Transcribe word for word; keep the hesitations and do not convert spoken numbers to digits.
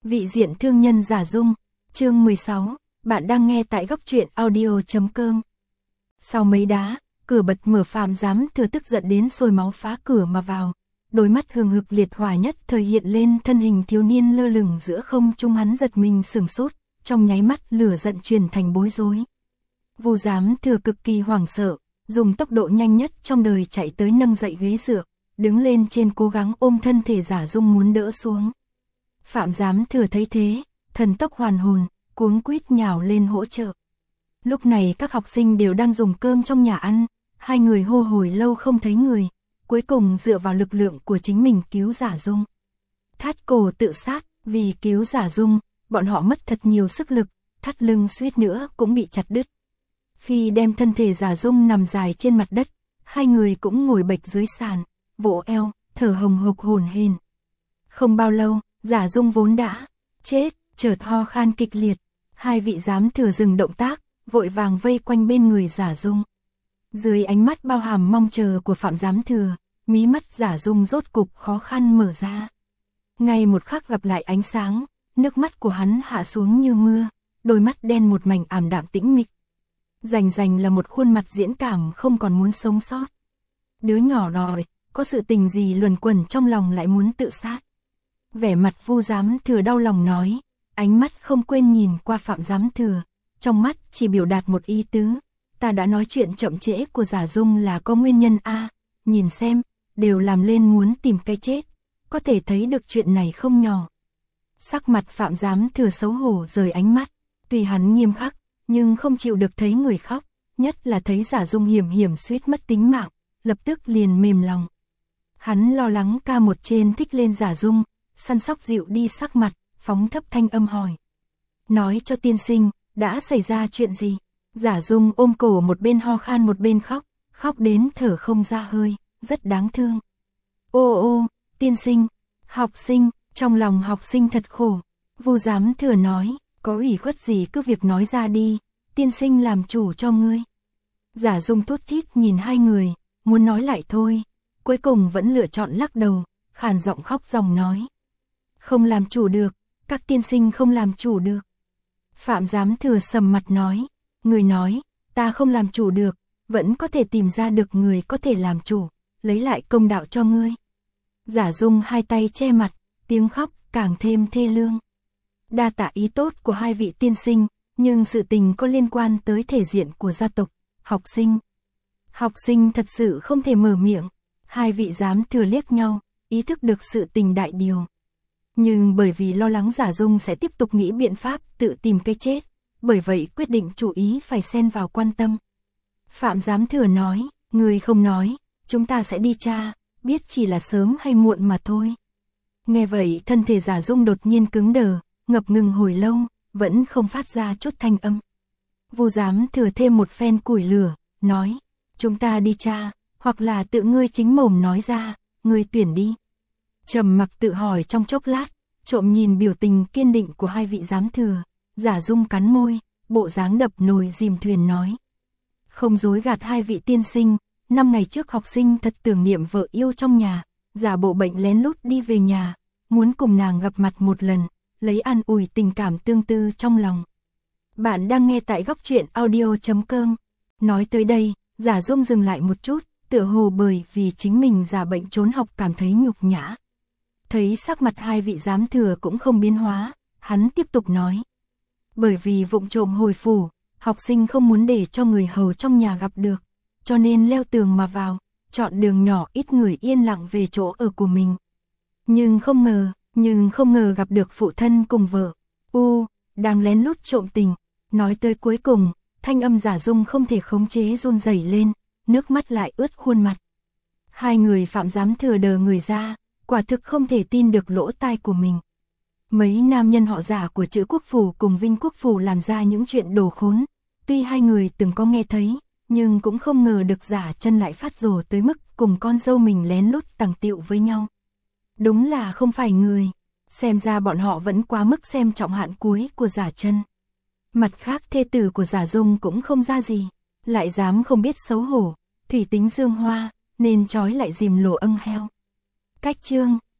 Vị diện thương nhân giả dung, chương mười sáu, bạn đang nghe tại góc truyện audio chấm com. Sau mấy đá, cửa bật mở, Phạm Giám Thừa tức giận đến sôi máu phá cửa mà vào. Đôi mắt hừng hực liệt hỏa nhất thời hiện lên thân hình thiếu niên lơ lửng giữa không trung, hắn giật mình sửng sốt, trong nháy mắt lửa giận truyền thành bối rối. Vu Giám Thừa cực kỳ hoảng sợ, dùng tốc độ nhanh nhất trong đời chạy tới nâng dậy ghế dựa, đứng lên trên cố gắng ôm thân thể giả dung muốn đỡ xuống. Phạm Giám Thừa thấy thế, thần tốc hoàn hồn, cuống quýt nhào lên hỗ trợ. Lúc này các học sinh đều đang dùng cơm trong nhà ăn, hai người hô hồi lâu không thấy người, cuối cùng dựa vào lực lượng của chính mình cứu giả dung. Thắt cổ tự sát, vì cứu giả dung, bọn họ mất thật nhiều sức lực, thắt lưng suýt nữa cũng bị chặt đứt. Khi đem thân thể giả dung nằm dài trên mặt đất, hai người cũng ngồi bệt dưới sàn, vỗ eo, thở hồng hộc hổn hển. Không bao lâu, giả dung vốn đã chết, chợt ho khan kịch liệt, hai vị giám thừa dừng động tác, vội vàng vây quanh bên người giả dung. Dưới ánh mắt bao hàm mong chờ của Phạm Giám Thừa, mí mắt giả dung rốt cục khó khăn mở ra. Ngay một khắc gặp lại ánh sáng, nước mắt của hắn hạ xuống như mưa, đôi mắt đen một mảnh ảm đạm tĩnh mịch. Rành rành là một khuôn mặt diễn cảm không còn muốn sống sót. Đứa nhỏ đòi, có sự tình gì luẩn quẩn trong lòng lại muốn tự sát. Vẻ mặt Vu Giám Thừa đau lòng nói, ánh mắt không quên nhìn qua Phạm Giám Thừa, trong mắt chỉ biểu đạt một ý tứ. Ta đã nói chuyện chậm trễ của giả dung là có nguyên nhân a, nhìn xem, đều làm lên muốn tìm cái chết, có thể thấy được chuyện này không nhỏ. Sắc mặt Phạm Giám Thừa xấu hổ rời ánh mắt, tuy hắn nghiêm khắc, nhưng không chịu được thấy người khóc, nhất là thấy giả dung hiểm hiểm suýt mất tính mạng, lập tức liền mềm lòng. Hắn lo lắng ca một trên thích lên giả dung, săn sóc dịu đi sắc mặt, phóng thấp thanh âm hỏi. Nói cho tiên sinh, đã xảy ra chuyện gì? Giả dung ôm cổ một bên ho khan một bên khóc, khóc đến thở không ra hơi, rất đáng thương. Ô ô, tiên sinh, học sinh, trong lòng học sinh thật khổ. Vu Giám Thừa nói, có ủy khuất gì cứ việc nói ra đi, tiên sinh làm chủ cho ngươi. Giả dung thút thít nhìn hai người, muốn nói lại thôi, cuối cùng vẫn lựa chọn lắc đầu, khàn giọng khóc ròng nói. Không làm chủ được, các tiên sinh không làm chủ được. Phạm Giám Thừa sầm mặt nói, người nói, ta không làm chủ được, vẫn có thể tìm ra được người có thể làm chủ, lấy lại công đạo cho ngươi. Giả dung hai tay che mặt, tiếng khóc càng thêm thê lương. Đa tạ ý tốt của hai vị tiên sinh, nhưng sự tình có liên quan tới thể diện của gia tộc, học sinh. Học sinh thật sự không thể mở miệng, hai vị giám thừa liếc nhau, ý thức được sự tình đại điều. Nhưng bởi vì lo lắng giả dung sẽ tiếp tục nghĩ biện pháp tự tìm cái chết, bởi vậy quyết định chủ ý phải xen vào quan tâm. Phạm Giám Thừa nói, người không nói, chúng ta sẽ đi tra, biết chỉ là sớm hay muộn mà thôi. Nghe vậy thân thể giả dung đột nhiên cứng đờ, ngập ngừng hồi lâu, vẫn không phát ra chút thanh âm. Vu Giám Thừa thêm một phen củi lửa, nói, chúng ta đi tra, hoặc là tự ngươi chính mồm nói ra, ngươi tuyển đi. Trầm mặc tự hỏi trong chốc lát, trộm nhìn biểu tình kiên định của hai vị giám thừa, giả dung cắn môi, bộ dáng đập nồi dìm thuyền nói. Không dối gạt hai vị tiên sinh, năm ngày trước học sinh thật tưởng niệm vợ yêu trong nhà, giả bộ bệnh lén lút đi về nhà, muốn cùng nàng gặp mặt một lần, lấy an ủi tình cảm tương tư trong lòng. Bạn đang nghe tại góc truyện audio chấm com. Nói tới đây, giả dung dừng lại một chút, tựa hồ bởi vì chính mình giả bệnh trốn học cảm thấy nhục nhã. Thấy sắc mặt hai vị giám thừa cũng không biến hóa, hắn tiếp tục nói. Bởi vì vụng trộm hồi phủ, học sinh không muốn để cho người hầu trong nhà gặp được, cho nên leo tường mà vào, chọn đường nhỏ ít người yên lặng về chỗ ở của mình. Nhưng không ngờ, nhưng không ngờ gặp được phụ thân cùng vợ, u, đang lén lút trộm tình. Nói tới cuối cùng, thanh âm giả dung không thể khống chế run rẩy lên, nước mắt lại ướt khuôn mặt. Hai người Phạm Giám Thừa đờ người ra, quả thực không thể tin được lỗ tai của mình. Mấy nam nhân họ giả của Trữ Quốc Phủ cùng Vinh Quốc Phủ làm ra những chuyện đồ khốn, tuy hai người từng có nghe thấy, nhưng cũng không ngờ được giả chân lại phát rồ tới mức cùng con dâu mình lén lút tằng tiệu với nhau. Đúng là không phải người, xem ra bọn họ vẫn quá mức xem trọng hạn cuối của giả chân. Mặt khác thê tử của giả dung cũng không ra gì, lại dám không biết xấu hổ, thủy tính dương hoa, nên trói lại dìm lồ âng heo. Cách chương